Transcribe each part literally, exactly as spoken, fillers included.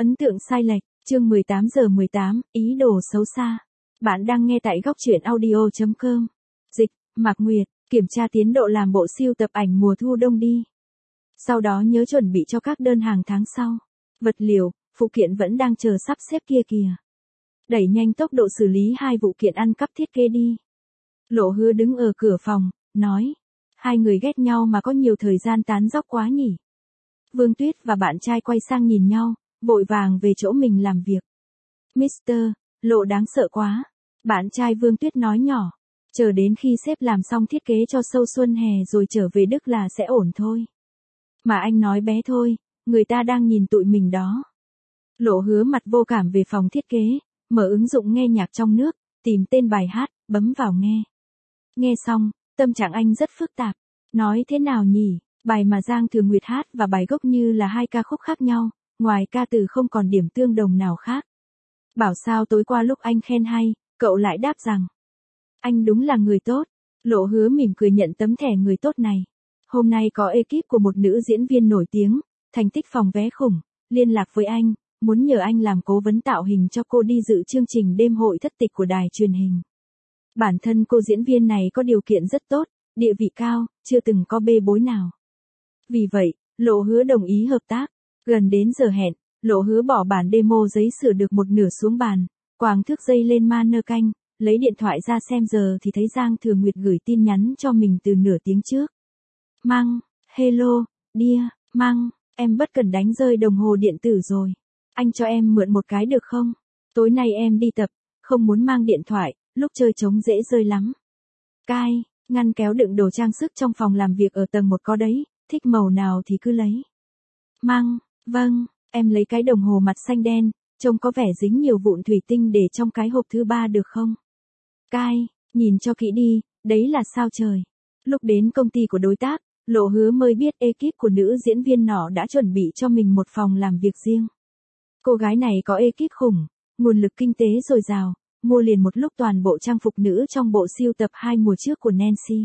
Ấn tượng sai lệch, chương mười tám giờ mười tám, ý đồ xấu xa. Bạn đang nghe tại góc truyện audio chấm com. Dịch, Mạc Nguyệt, kiểm tra tiến độ làm bộ sưu tập ảnh mùa thu đông đi. Sau đó nhớ chuẩn bị cho các đơn hàng tháng sau. Vật liệu, phụ kiện vẫn đang chờ sắp xếp kia kìa. Đẩy nhanh tốc độ xử lý hai vụ kiện ăn cắp thiết kế đi. Lộ Hứa đứng ở cửa phòng, nói. Hai người ghét nhau mà có nhiều thời gian tán dóc quá nhỉ. Vương Tuyết và bạn trai quay sang nhìn nhau, vội vàng về chỗ mình làm việc. Mister, Lộ đáng sợ quá. Bạn trai Vương Tuyết nói nhỏ. Chờ đến khi sếp làm xong thiết kế cho show xuân hè rồi trở về Đức là sẽ ổn thôi. Mà anh nói bé thôi, người ta đang nhìn tụi mình đó. Lộ Hứa mặt vô cảm về phòng thiết kế, mở ứng dụng nghe nhạc trong nước, tìm tên bài hát, bấm vào nghe. Nghe xong, tâm trạng anh rất phức tạp. Nói thế nào nhỉ, bài mà Giang Thừa Nguyệt hát và bài gốc như là hai ca khúc khác nhau, ngoài ca từ không còn điểm tương đồng nào khác. Bảo sao tối qua lúc anh khen hay, cậu lại đáp rằng, anh đúng là người tốt. Lộ Hứa mỉm cười nhận tấm thẻ người tốt này. Hôm nay có ekip của một nữ diễn viên nổi tiếng, thành tích phòng vé khủng, liên lạc với anh, muốn nhờ anh làm cố vấn tạo hình cho cô đi dự chương trình đêm hội thất tịch của đài truyền hình. Bản thân cô diễn viên này có điều kiện rất tốt, địa vị cao, chưa từng có bê bối nào. Vì vậy, Lộ Hứa đồng ý hợp tác. Gần đến giờ hẹn, Lộ Hứa bỏ bản demo giấy sửa được một nửa xuống bàn, quàng thước dây lên manơ canh, lấy điện thoại ra xem giờ thì thấy Giang Thừa Nguyệt gửi tin nhắn cho mình từ nửa tiếng trước. Măng, hello, dear, Măng, em bất cẩn đánh rơi đồng hồ điện tử rồi. Anh cho em mượn một cái được không? Tối nay em đi tập, không muốn mang điện thoại, lúc chơi trống dễ rơi lắm. Cai, ngăn kéo đựng đồ trang sức trong phòng làm việc ở tầng một có đấy, thích màu nào thì cứ lấy. Măng, vâng, em lấy cái đồng hồ mặt xanh đen, trông có vẻ dính nhiều vụn thủy tinh để trong cái hộp thứ ba được không? Cai, nhìn cho kỹ đi, đấy là sao trời. Lúc đến công ty của đối tác, Lộ Hứa mới biết ekip của nữ diễn viên nọ đã chuẩn bị cho mình một phòng làm việc riêng. Cô gái này có ekip khủng, nguồn lực kinh tế dồi dào, mua liền một lúc toàn bộ trang phục nữ trong bộ sưu tập hai mùa trước của Nancy.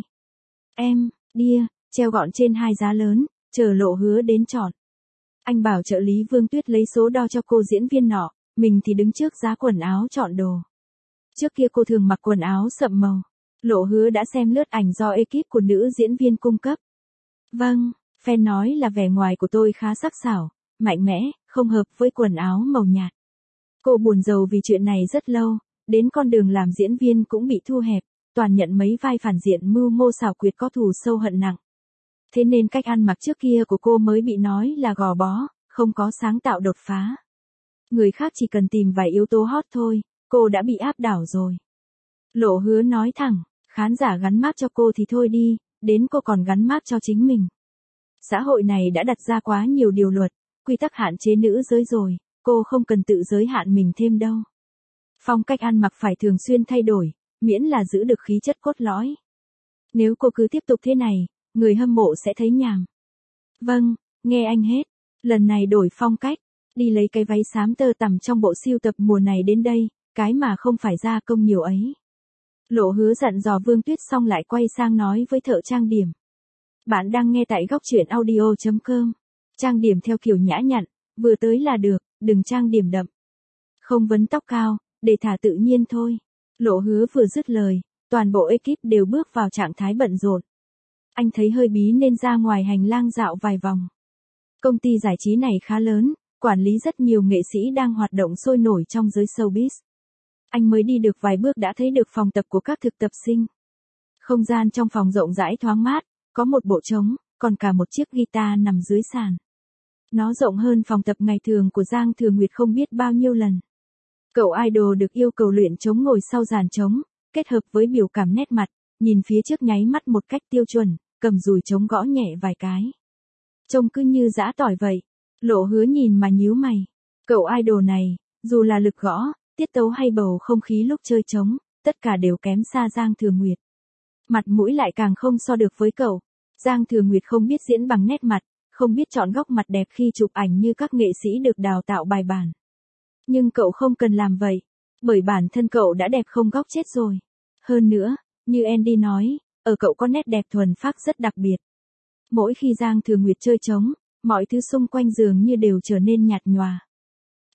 Em, dear, treo gọn trên hai giá lớn, chờ Lộ Hứa đến chọn. Anh bảo trợ lý Vương Tuyết lấy số đo cho cô diễn viên nọ, mình thì đứng trước giá quần áo chọn đồ. Trước kia cô thường mặc quần áo sậm màu. Lộ Hứa đã xem lướt ảnh do ekip của nữ diễn viên cung cấp. Vâng, fan nói là vẻ ngoài của tôi khá sắc sảo, mạnh mẽ, không hợp với quần áo màu nhạt. Cô buồn rầu vì chuyện này rất lâu, đến con đường làm diễn viên cũng bị thu hẹp, toàn nhận mấy vai phản diện mưu mô xảo quyệt có thù sâu hận nặng. Thế nên cách ăn mặc trước kia của cô mới bị nói là gò bó, không có sáng tạo đột phá. Người khác chỉ cần tìm vài yếu tố hot thôi, cô đã bị áp đảo rồi. Lộ Hứa nói thẳng, khán giả gắn mác cho cô thì thôi đi, đến cô còn gắn mác cho chính mình. Xã hội này đã đặt ra quá nhiều điều luật, quy tắc hạn chế nữ giới rồi, cô không cần tự giới hạn mình thêm đâu. Phong cách ăn mặc phải thường xuyên thay đổi, miễn là giữ được khí chất cốt lõi. Nếu cô cứ tiếp tục thế này, người hâm mộ sẽ thấy nhàm. Vâng, nghe anh hết. Lần này đổi phong cách, đi lấy cái váy xám tơ tằm trong bộ sưu tập mùa này đến đây, cái mà không phải gia công nhiều ấy. Lộ Hứa dặn dò Vương Tuyết xong lại quay sang nói với thợ trang điểm. Bạn đang nghe tại góc truyện audio chấm com. Trang điểm theo kiểu nhã nhặn, vừa tới là được, đừng trang điểm đậm. Không vấn tóc cao, để thả tự nhiên thôi. Lộ Hứa vừa dứt lời, toàn bộ ekip đều bước vào trạng thái bận rộn. Anh thấy hơi bí nên ra ngoài hành lang dạo vài vòng. Công ty giải trí này khá lớn, quản lý rất nhiều nghệ sĩ đang hoạt động sôi nổi trong giới showbiz. Anh mới đi được vài bước đã thấy được phòng tập của các thực tập sinh. Không gian trong phòng rộng rãi thoáng mát, có một bộ trống, còn cả một chiếc guitar nằm dưới sàn. Nó rộng hơn phòng tập ngày thường của Giang Thừa Nguyệt không biết bao nhiêu lần. Cậu idol được yêu cầu luyện trống ngồi sau dàn trống, kết hợp với biểu cảm nét mặt, nhìn phía trước nháy mắt một cách tiêu chuẩn, cầm dùi trống gõ nhẹ vài cái. Trông cứ như giã tỏi vậy. Lộ Hứa nhìn mà nhíu mày. Cậu idol này, dù là lực gõ, tiết tấu hay bầu không khí lúc chơi trống, tất cả đều kém xa Giang Thừa Nguyệt. Mặt mũi lại càng không so được với cậu. Giang Thừa Nguyệt không biết diễn bằng nét mặt, không biết chọn góc mặt đẹp khi chụp ảnh như các nghệ sĩ được đào tạo bài bản. Nhưng cậu không cần làm vậy, bởi bản thân cậu đã đẹp không góc chết rồi. Hơn nữa, như Andy nói, ở cậu có nét đẹp thuần phác rất đặc biệt. Mỗi khi Giang Thừa Nguyệt chơi trống, mọi thứ xung quanh dường như đều trở nên nhạt nhòa.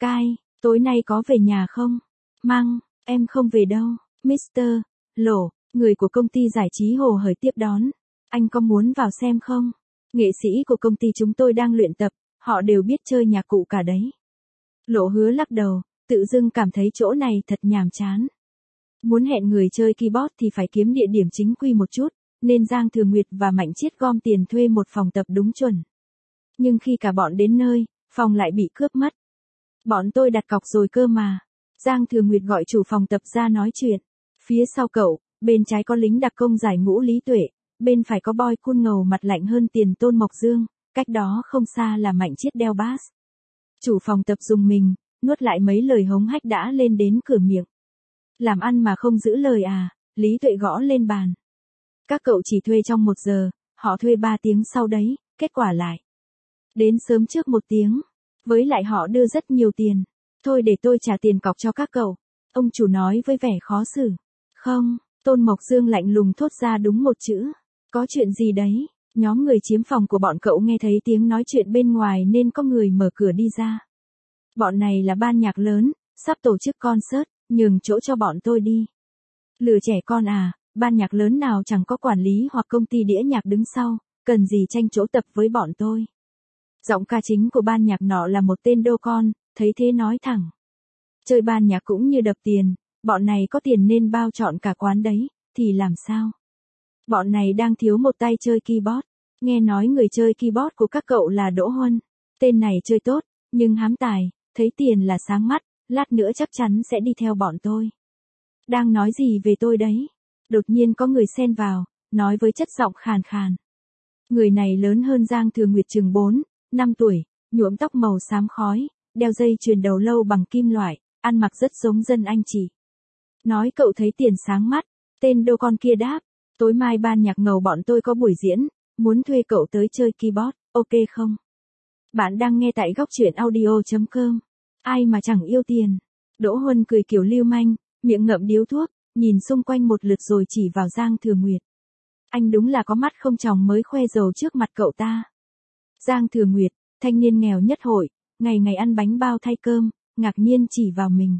Cai, tối nay có về nhà không? Măng, em không về đâu. mít-tơ Lỗ, người của công ty giải trí hồ hởi tiếp đón. Anh có muốn vào xem không? Nghệ sĩ của công ty chúng tôi đang luyện tập, họ đều biết chơi nhạc cụ cả đấy. Lỗ hứa lắc đầu, tự dưng cảm thấy chỗ này thật nhàm chán. Muốn hẹn người chơi keyboard thì phải kiếm địa điểm chính quy một chút, nên Giang Thừa Nguyệt và Mạnh Chiết gom tiền thuê một phòng tập đúng chuẩn. Nhưng khi cả bọn đến nơi, phòng lại bị cướp mất. Bọn tôi đặt cọc rồi cơ mà. Giang Thừa Nguyệt gọi chủ phòng tập ra nói chuyện. Phía sau cậu, bên trái có lính đặc công giải ngũ Lý Tuệ, bên phải có boy cool ngầu mặt lạnh hơn tiền Tôn Mộc Dương, cách đó không xa là Mạnh Chiết đeo bass. Chủ phòng tập dùng mình, nuốt lại mấy lời hống hách đã lên đến cửa miệng. Làm ăn mà không giữ lời à? Lý Tuệ gõ lên bàn. Các cậu chỉ thuê trong một giờ, họ thuê ba tiếng sau đấy, kết quả lại. Đến sớm trước một tiếng. Với lại họ đưa rất nhiều tiền. Thôi để tôi trả tiền cọc cho các cậu. Ông chủ nói với vẻ khó xử. Không, Tôn Mộc Dương lạnh lùng thốt ra đúng một chữ. Có chuyện gì đấy? Nhóm người chiếm phòng của bọn cậu nghe thấy tiếng nói chuyện bên ngoài nên có người mở cửa đi ra. Bọn này là ban nhạc lớn, sắp tổ chức concert, nhường chỗ cho bọn tôi đi. Lừa trẻ con à, ban nhạc lớn nào chẳng có quản lý hoặc công ty đĩa nhạc đứng sau, cần gì tranh chỗ tập với bọn tôi. Giọng ca chính của ban nhạc nọ là một tên đô con, thấy thế nói thẳng. Chơi ban nhạc cũng như đập tiền, bọn này có tiền nên bao trọn cả quán đấy, thì làm sao? Bọn này đang thiếu một tay chơi keyboard, nghe nói người chơi keyboard của các cậu là Đỗ Huân. Tên này chơi tốt, nhưng hám tài, thấy tiền là sáng mắt, lát nữa chắc chắn sẽ đi theo bọn tôi. Đang nói gì về tôi đấy? Đột nhiên có người xen vào, nói với chất giọng khàn khàn. Người này lớn hơn Giang Thừa Nguyệt chừng bốn, năm tuổi, nhuộm tóc màu xám khói, đeo dây chuyền đầu lâu bằng kim loại, ăn mặc rất giống dân anh chị. Nói cậu thấy tiền sáng mắt, tên đô con kia đáp, tối mai ban nhạc ngầu bọn tôi có buổi diễn, muốn thuê cậu tới chơi keyboard, ok không? Bạn đang nghe tại góc truyện audio chấm com. Ai mà chẳng yêu tiền. Đỗ Huân cười kiểu lưu manh, miệng ngậm điếu thuốc, nhìn xung quanh một lượt rồi chỉ vào Giang Thừa Nguyệt. Anh đúng là có mắt không tròng mới khoe dầu trước mặt cậu ta. Giang Thừa Nguyệt, thanh niên nghèo nhất hội, ngày ngày ăn bánh bao thay cơm, ngạc nhiên chỉ vào mình.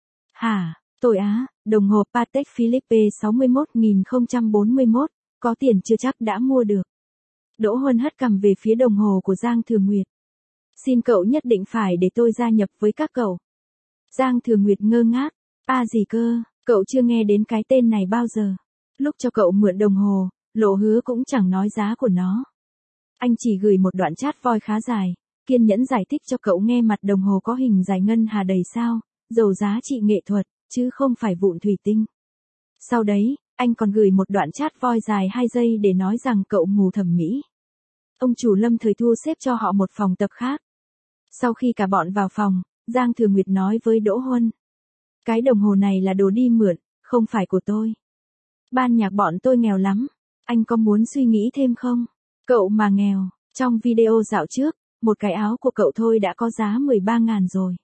Hả, tôi á, đồng hồ Patek Philippe sáu mươi mốt nghìn không trăm bốn mươi mốt, có tiền chưa chắc đã mua được. Đỗ Huân hất cằm về phía đồng hồ của Giang Thừa Nguyệt. Xin cậu nhất định phải để tôi gia nhập với các cậu. Giang Thừa Nguyệt ngơ ngác, à gì cơ, cậu chưa nghe đến cái tên này bao giờ. Lúc cho cậu mượn đồng hồ, Lộ hứa cũng chẳng nói giá của nó. Anh chỉ gửi một đoạn chat voice khá dài, kiên nhẫn giải thích cho cậu nghe mặt đồng hồ có hình giải ngân hà đầy sao, giàu giá trị nghệ thuật, chứ không phải vụn thủy tinh. Sau đấy, anh còn gửi một đoạn chat voice dài hai giây để nói rằng cậu mù thẩm mỹ. Ông chủ Lâm Thời Thu xếp cho họ một phòng tập khác. Sau khi cả bọn vào phòng, Giang Thừa Nguyệt nói với Đỗ Huân. Cái đồng hồ này là đồ đi mượn, không phải của tôi. Ban nhạc bọn tôi nghèo lắm, anh có muốn suy nghĩ thêm không? Cậu mà nghèo, trong video dạo trước, một cái áo của cậu thôi đã có giá mười ba ngàn rồi.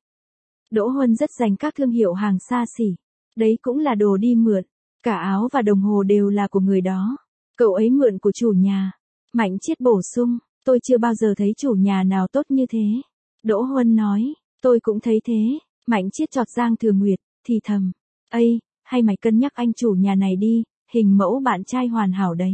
Đỗ Huân rất dành các thương hiệu hàng xa xỉ. Đấy cũng là đồ đi mượn, cả áo và đồng hồ đều là của người đó. Cậu ấy mượn của chủ nhà. Mạnh Chiết bổ sung, tôi chưa bao giờ thấy chủ nhà nào tốt như thế. Đỗ Huân nói, tôi cũng thấy thế. Mạnh Chiết chọt Giang Thừa Nguyệt, thì thầm, ây, hay mày cân nhắc anh chủ nhà này đi, hình mẫu bạn trai hoàn hảo đấy.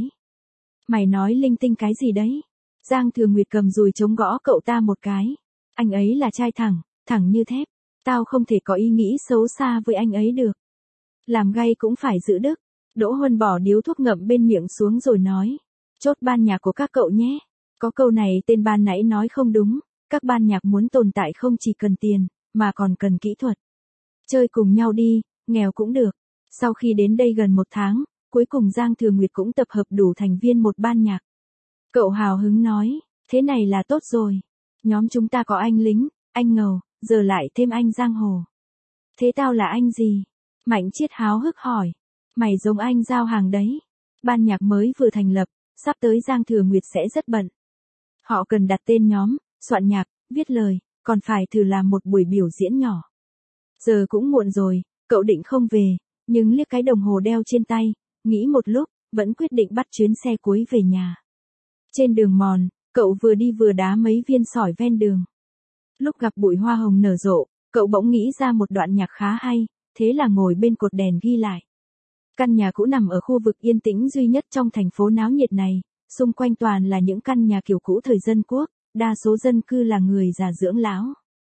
Mày nói linh tinh cái gì đấy? Giang Thừa Nguyệt cầm dùi chống gõ cậu ta một cái. Anh ấy là trai thẳng, thẳng như thép. Tao không thể có ý nghĩ xấu xa với anh ấy được. Làm gay cũng phải giữ đức. Đỗ Huân bỏ điếu thuốc ngậm bên miệng xuống rồi nói. Chốt ban nhạc của các cậu nhé. Có câu này tên ban nãy nói không đúng. Các ban nhạc muốn tồn tại không chỉ cần tiền, mà còn cần kỹ thuật. Chơi cùng nhau đi, nghèo cũng được. Sau khi đến đây gần một tháng, cuối cùng Giang Thừa Nguyệt cũng tập hợp đủ thành viên một ban nhạc. Cậu hào hứng nói, thế này là tốt rồi. Nhóm chúng ta có anh lính, anh ngầu, giờ lại thêm anh giang hồ. Thế tao là anh gì? Mạnh Chiết háo hức hỏi. Mày giống anh giao hàng đấy. Ban nhạc mới vừa thành lập, sắp tới Giang Thừa Nguyệt sẽ rất bận. Họ cần đặt tên nhóm, soạn nhạc, viết lời, còn phải thử làm một buổi biểu diễn nhỏ. Giờ cũng muộn rồi, cậu định không về, nhưng liếc cái đồng hồ đeo trên tay, nghĩ một lúc, vẫn quyết định bắt chuyến xe cuối về nhà. Trên đường mòn, cậu vừa đi vừa đá mấy viên sỏi ven đường. Lúc gặp bụi hoa hồng nở rộ, cậu bỗng nghĩ ra một đoạn nhạc khá hay, thế là ngồi bên cột đèn ghi lại. Căn nhà cũ nằm ở khu vực yên tĩnh duy nhất trong thành phố náo nhiệt này, xung quanh toàn là những căn nhà kiểu cũ thời dân quốc, đa số dân cư là người già dưỡng lão.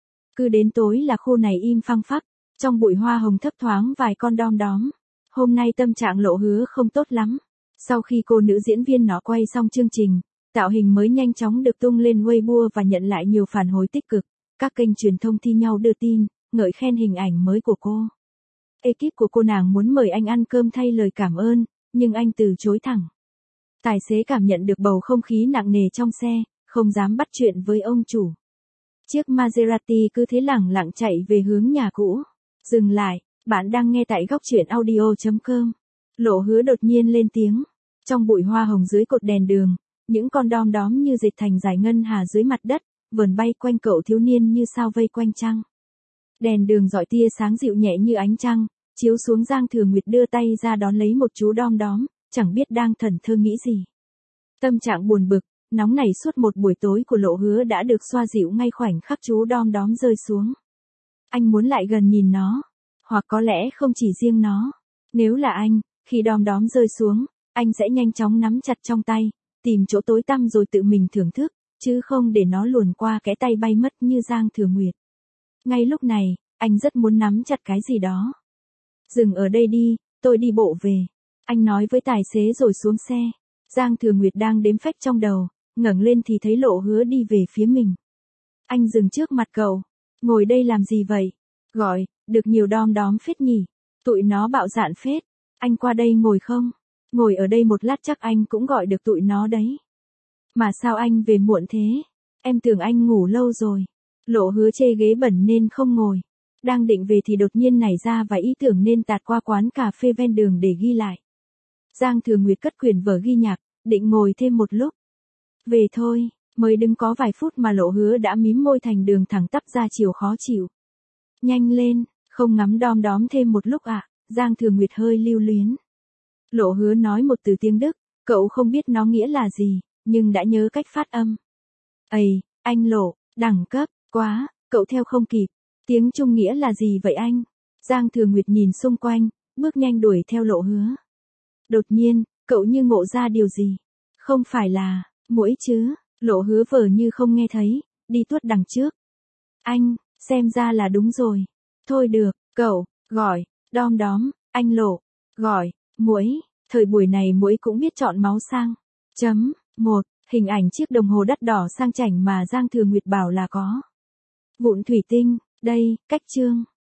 Cứ đến tối là khu này im phăng phắc, trong bụi hoa hồng thấp thoáng vài con đom đóm. Hôm nay tâm trạng Lộ Hứa không tốt lắm. Sau khi cô nữ diễn viên nó quay xong chương trình, tạo hình mới nhanh chóng được tung lên Weibo và nhận lại nhiều phản hồi tích cực. Các kênh truyền thông thi nhau đưa tin, ngợi khen hình ảnh mới của cô. Ekip của cô nàng muốn mời anh ăn cơm thay lời cảm ơn, nhưng anh từ chối thẳng. Tài xế cảm nhận được bầu không khí nặng nề trong xe, không dám bắt chuyện với ông chủ. Chiếc Maserati cứ thế lẳng lặng chạy về hướng nhà cũ. Dừng lại, bạn đang nghe tại góc truyện audio chấm com. Lộ Hứa đột nhiên lên tiếng. Trong bụi hoa hồng dưới cột đèn đường, những con đom đóm như dệt thành dải ngân hà dưới mặt đất, vờn bay quanh cậu thiếu niên như sao vây quanh trăng. Đèn đường rọi tia sáng dịu nhẹ như ánh trăng, chiếu xuống. Giang Thừa Nguyệt đưa tay ra đón lấy một chú đom đóm, chẳng biết đang thẫn thờ nghĩ gì. Tâm trạng buồn bực, nóng nảy suốt một buổi tối của Lộ Hứa đã được xoa dịu ngay khoảnh khắc chú đom đóm rơi xuống. Anh muốn lại gần nhìn nó, hoặc có lẽ không chỉ riêng nó. Nếu là anh, khi đom đóm rơi xuống, anh sẽ nhanh chóng nắm chặt trong tay, tìm chỗ tối tăm rồi tự mình thưởng thức, chứ không để nó luồn qua cái tay bay mất như Giang Thừa Nguyệt. Ngay lúc này, anh rất muốn nắm chặt cái gì đó. Dừng ở đây đi, tôi đi bộ về. Anh nói với tài xế rồi xuống xe. Giang Thừa Nguyệt đang đếm phách trong đầu, ngẩng lên thì thấy Lộ Hứa đi về phía mình. Anh dừng trước mặt cậu. Ngồi đây làm gì vậy? Gọi, được nhiều đom đóm phết nhỉ. Tụi nó bạo dạn phết. Anh qua đây ngồi không? Ngồi ở đây một lát chắc anh cũng gọi được tụi nó đấy. Mà sao anh về muộn thế? Em tưởng anh ngủ lâu rồi. Lộ Hứa chê ghế bẩn nên không ngồi. Đang định về thì đột nhiên nảy ra vài ý tưởng nên tạt qua quán cà phê ven đường để ghi lại. Giang Thừa Nguyệt cất quyển vở ghi nhạc, định ngồi thêm một lúc. Về thôi, mới đứng có vài phút mà Lộ Hứa đã mím môi thành đường thẳng tắp ra chiều khó chịu. Nhanh lên, không ngắm đom đóm thêm một lúc ạ, à? Giang Thừa Nguyệt hơi lưu luyến. Lộ Hứa nói một từ tiếng Đức, cậu không biết nó nghĩa là gì, nhưng đã nhớ cách phát âm. Ây, anh Lộ, đẳng cấp, quá, cậu theo không kịp. Tiếng Trung nghĩa là gì vậy anh? Giang Thừa Nguyệt nhìn xung quanh, bước nhanh đuổi theo Lộ Hứa. Đột nhiên, cậu như ngộ ra điều gì. Không phải là, muỗi chứ, Lộ Hứa vờ như không nghe thấy, đi tuốt đằng trước. Anh, xem ra là đúng rồi. Thôi được, cậu, gọi, đom đóm, anh Lộ, gọi, muỗi, thời buổi này muỗi cũng biết chọn máu sang. Chấm, một, hình ảnh chiếc đồng hồ đắt đỏ sang chảnh mà Giang Thừa Nguyệt bảo là có vụn thủy tinh, đây, cách chương.